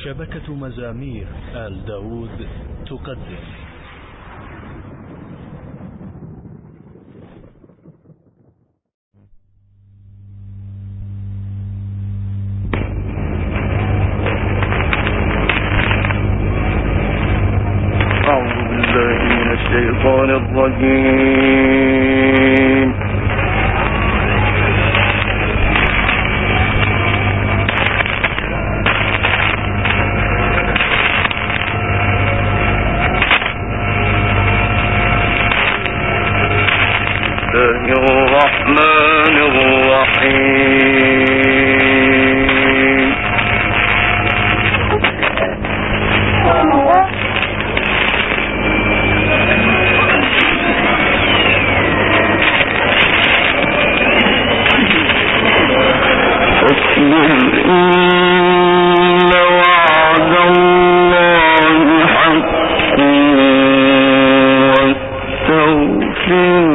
شبكة مزامير آل داود تقدم أعوذ بالله من الشيطان الرجيم. الرحمن الرحيم. اصبر إن وعد الله حق واستغفر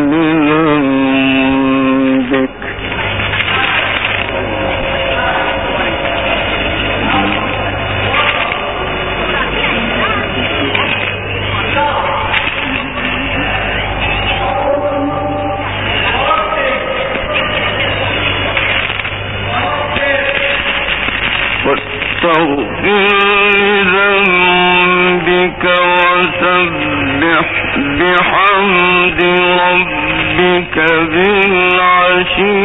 لذنبك وسبح بحمد ربك بالعشي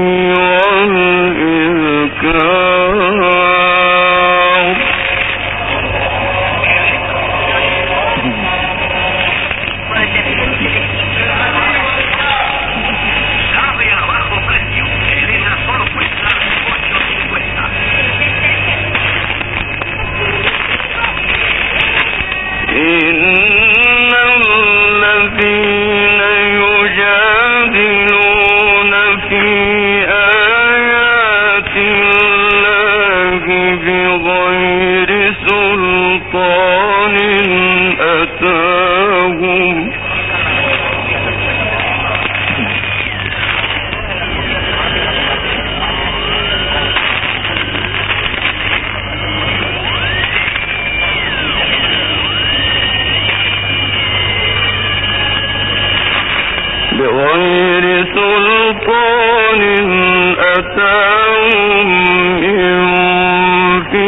والإذكار. إن الذين يجادلون في آيات الله بغير سلطان أتاهم إن في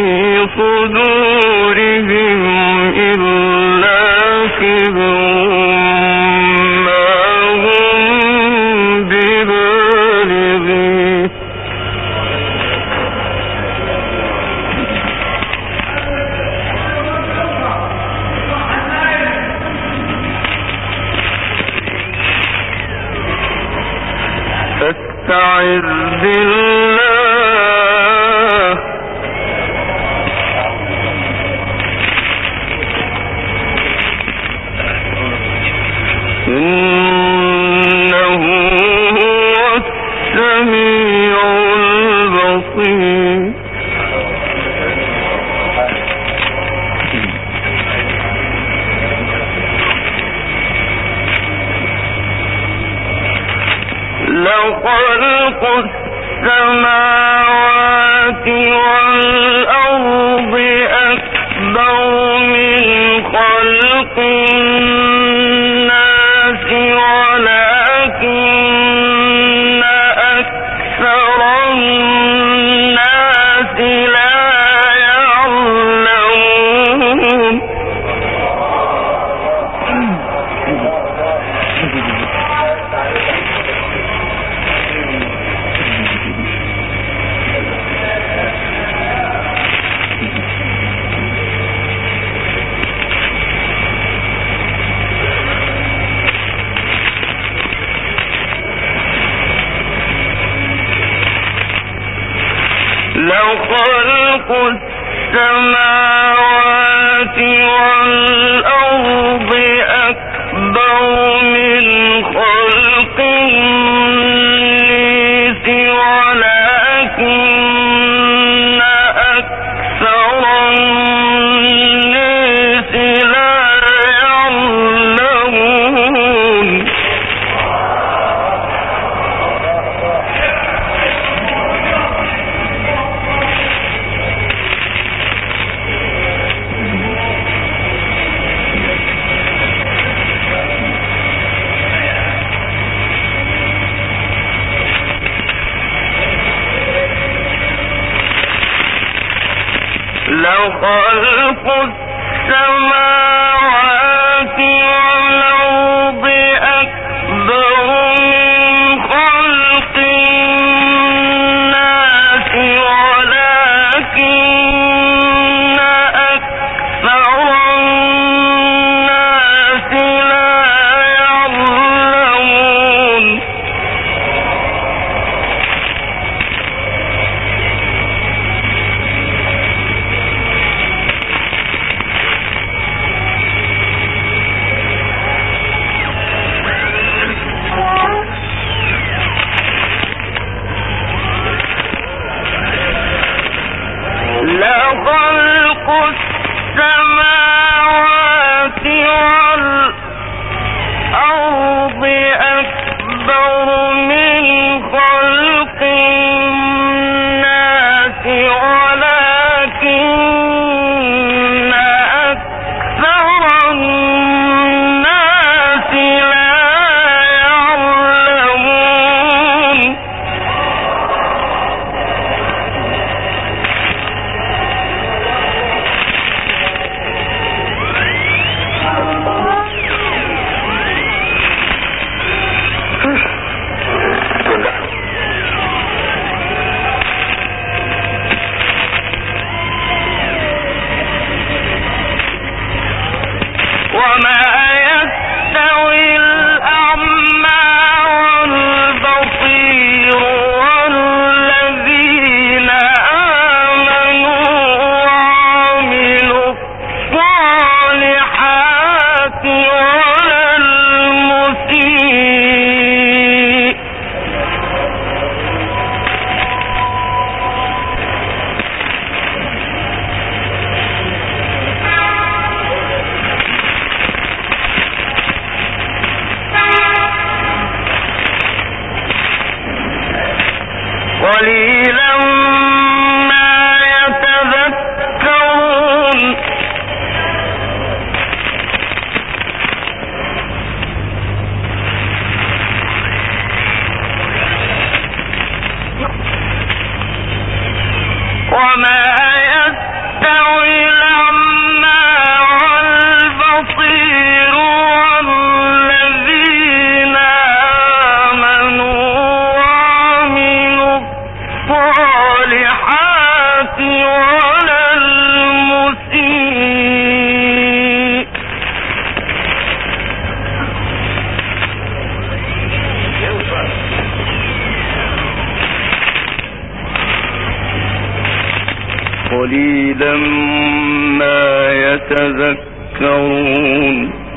صدورهم إلا كبر ما هم ببالغيه. فاستعذ بالله إنه هو السميع البصير. لخلق السماوات والأرض أكبر من خلق الناس ولكن أكثر الناس لا يعلمون. لخلق السماوات والأرض أكبر من خلق الناس ولكن أكثر الناس لا يعلمون. لخلق السماوات والأرض أكبر من خلق الناس ولكن أكثر الناس لا يعلمون لخلق السماوات والأرض أكبر من خلق الناس ولكن أكثر الناس لا يعلمون وما يستوي الأعمى والبصير والذين آمنوا وعملوا الصالحات ولا المسيء قليلا ما يتذكرون وما يستوي الأعمى والبصير والذين آمنوا وعملوا الصالحات ولا المسيء قليلا ما يتذكرون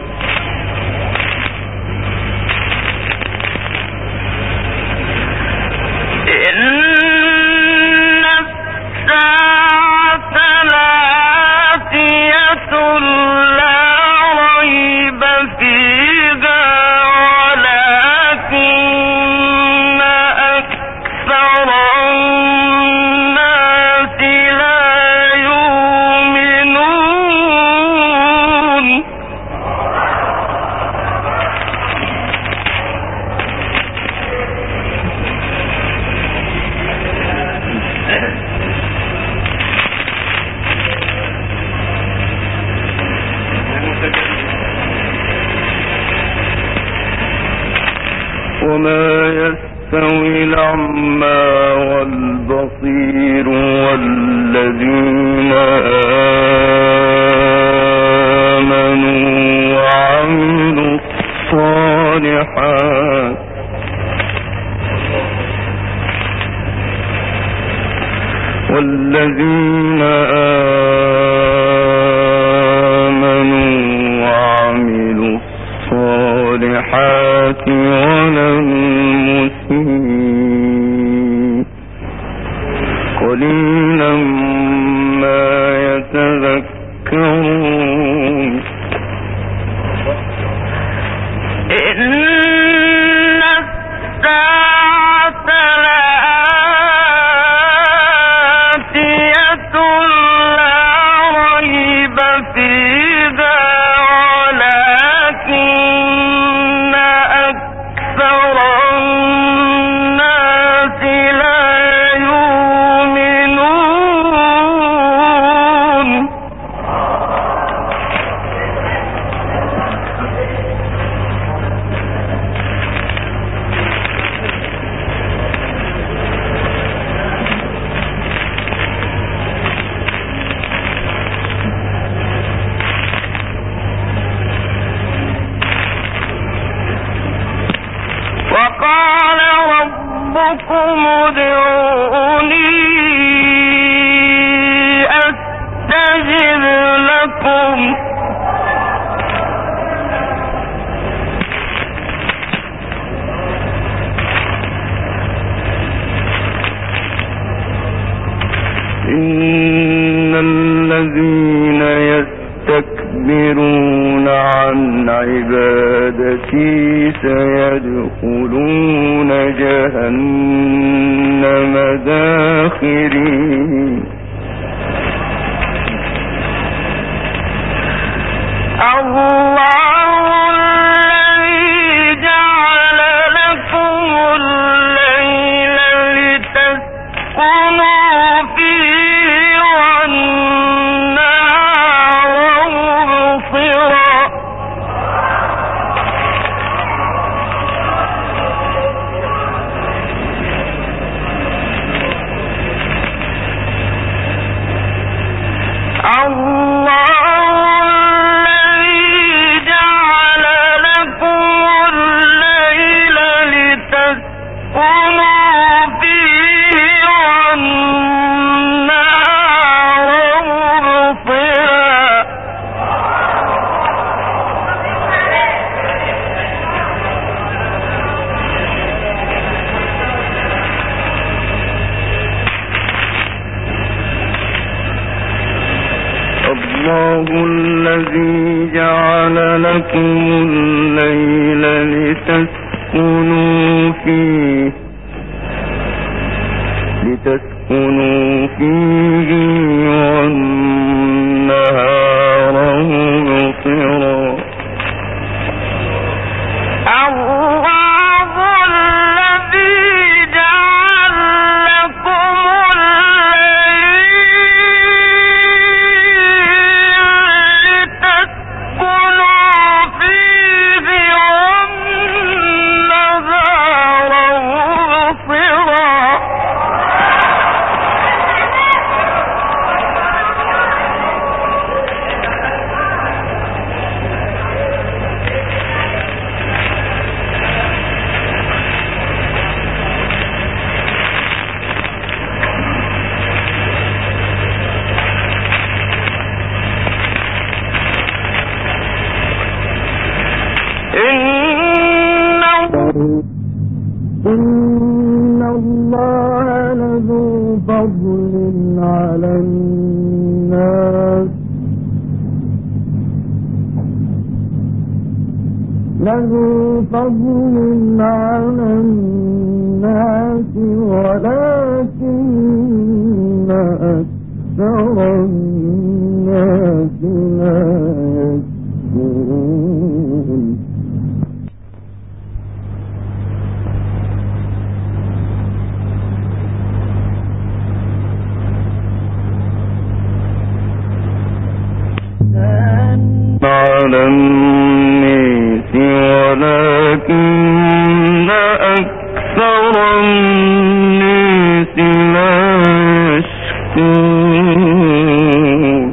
إن الساعة لآتية لا ريب فيها ولكن أكثر الناس لا يؤمنون وما يستوي الأعمى والبصير والذين آمنوا وعملوا الصالحات والذين آمنوا وعملوا الصالحات ولا المسيء قليلا ما يتذكرون إن الساعة لآتية لا ريب فيها ولكن أكثر الناس لا يؤمنون إن الذين يستكبرون عن عبادتي سيدخلون جهنم داخرين الله الذي جعل لكم الليل لتسكنوا فيه والنهار مبصرا إن الله لذو فضل على الناس ولكن أكثر الناس لا يشكرون على الناس ولكن أكثر الناس لا يشكرون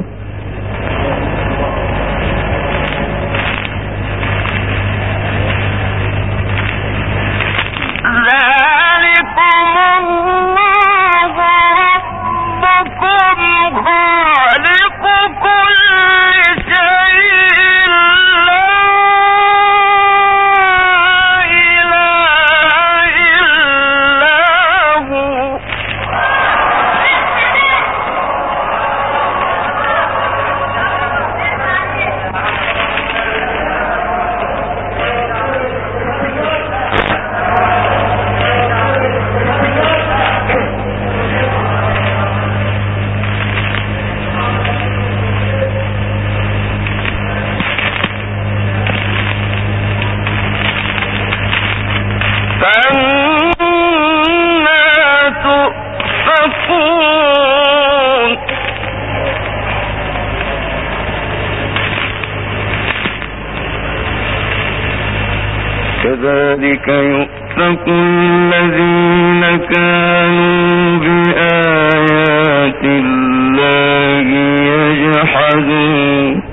كذلك يؤفك الذين كانوا بآيات الله يجحدون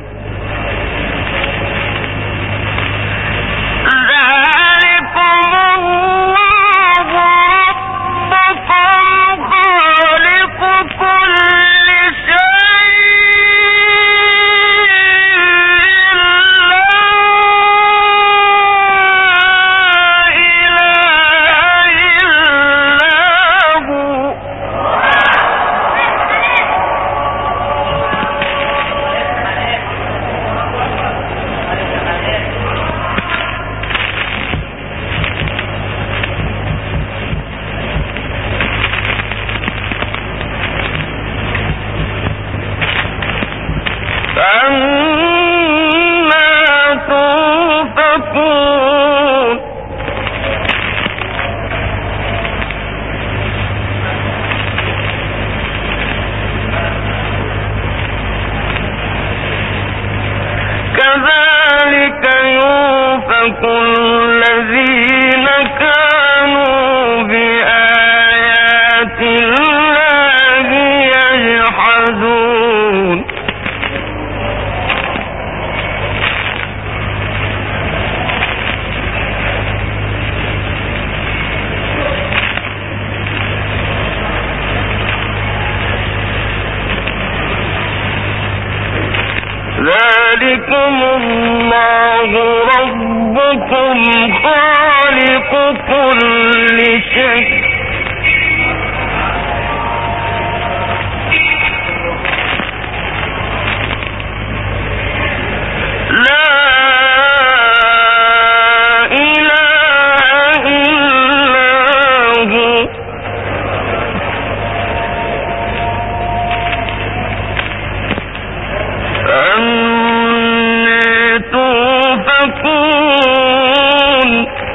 يؤفك الذين كانوا بآيات الله يجحدون ذلكم الله ربكم خالق كل شيء لا إله إلا هو فأنى توفكون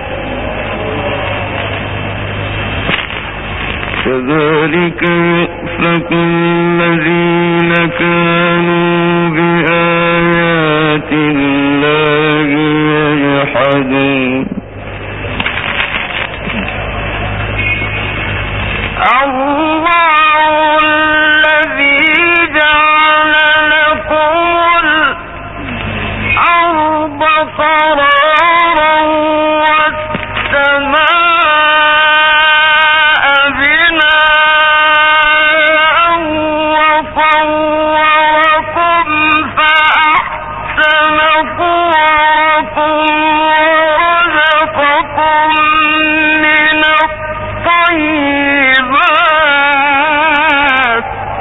كذلك يؤفك الذين كانوا بآيات الله يجحدون الله الذي جعل لكم الأرض قرارا والسماء بناء وصوركم فأحسن صوركم ورزقكم من الطيبات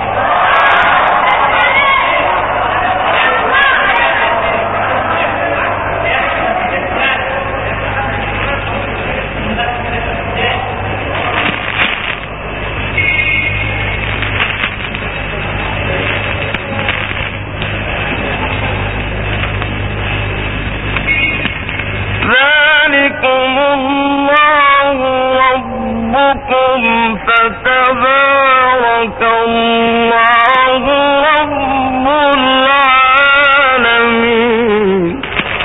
ذلكم الله ربكم فتبارك الله رب العالمين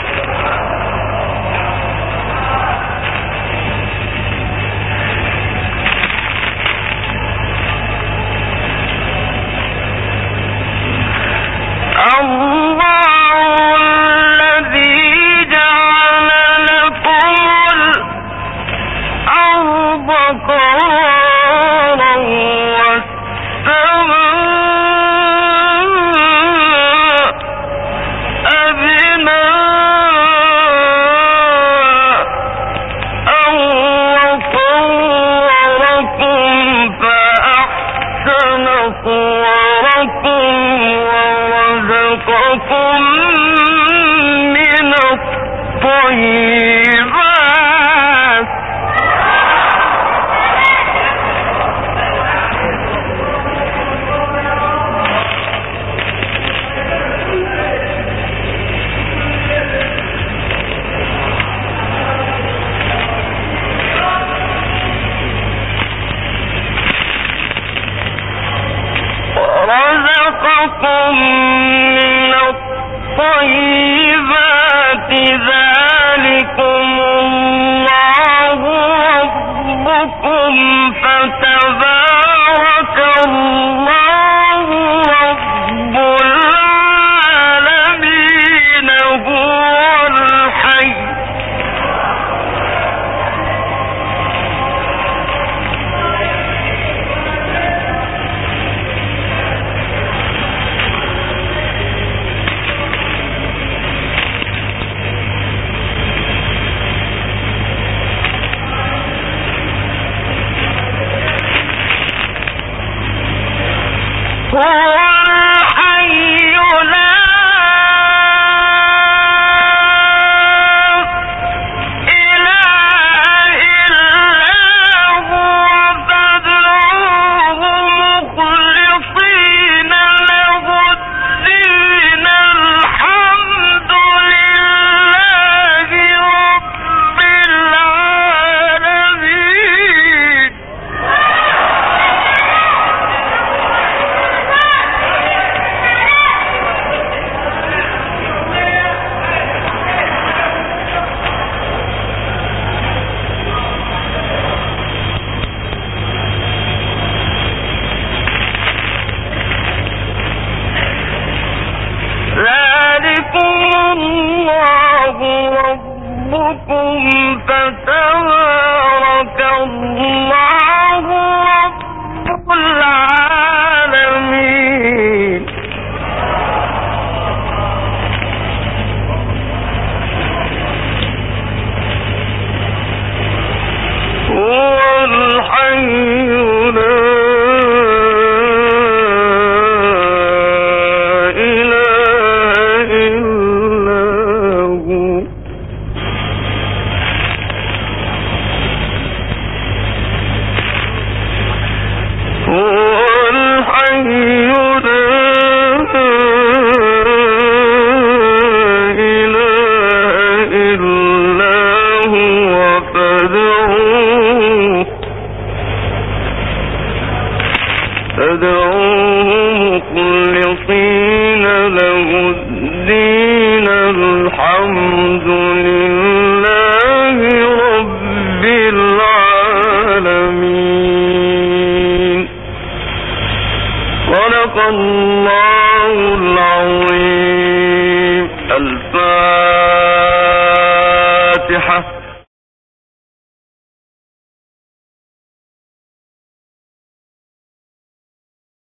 الله الذي جعل لكم الأرض قرارا والسماء بناء وصوركم فأحسن صوركم ورزقكم من الطيبات ورزقكم من الطيبات ذلكم الله ربكم فتبارك الله رب العالمين هو الحي فتبارك الله رب العالمين. هو الحي لا إله إلا هو. هو الحي لا إله إلا هو فادعوه مخلصين له الدين الحمد لله رب العالمين. صدق الله العظيم. الفاتحة.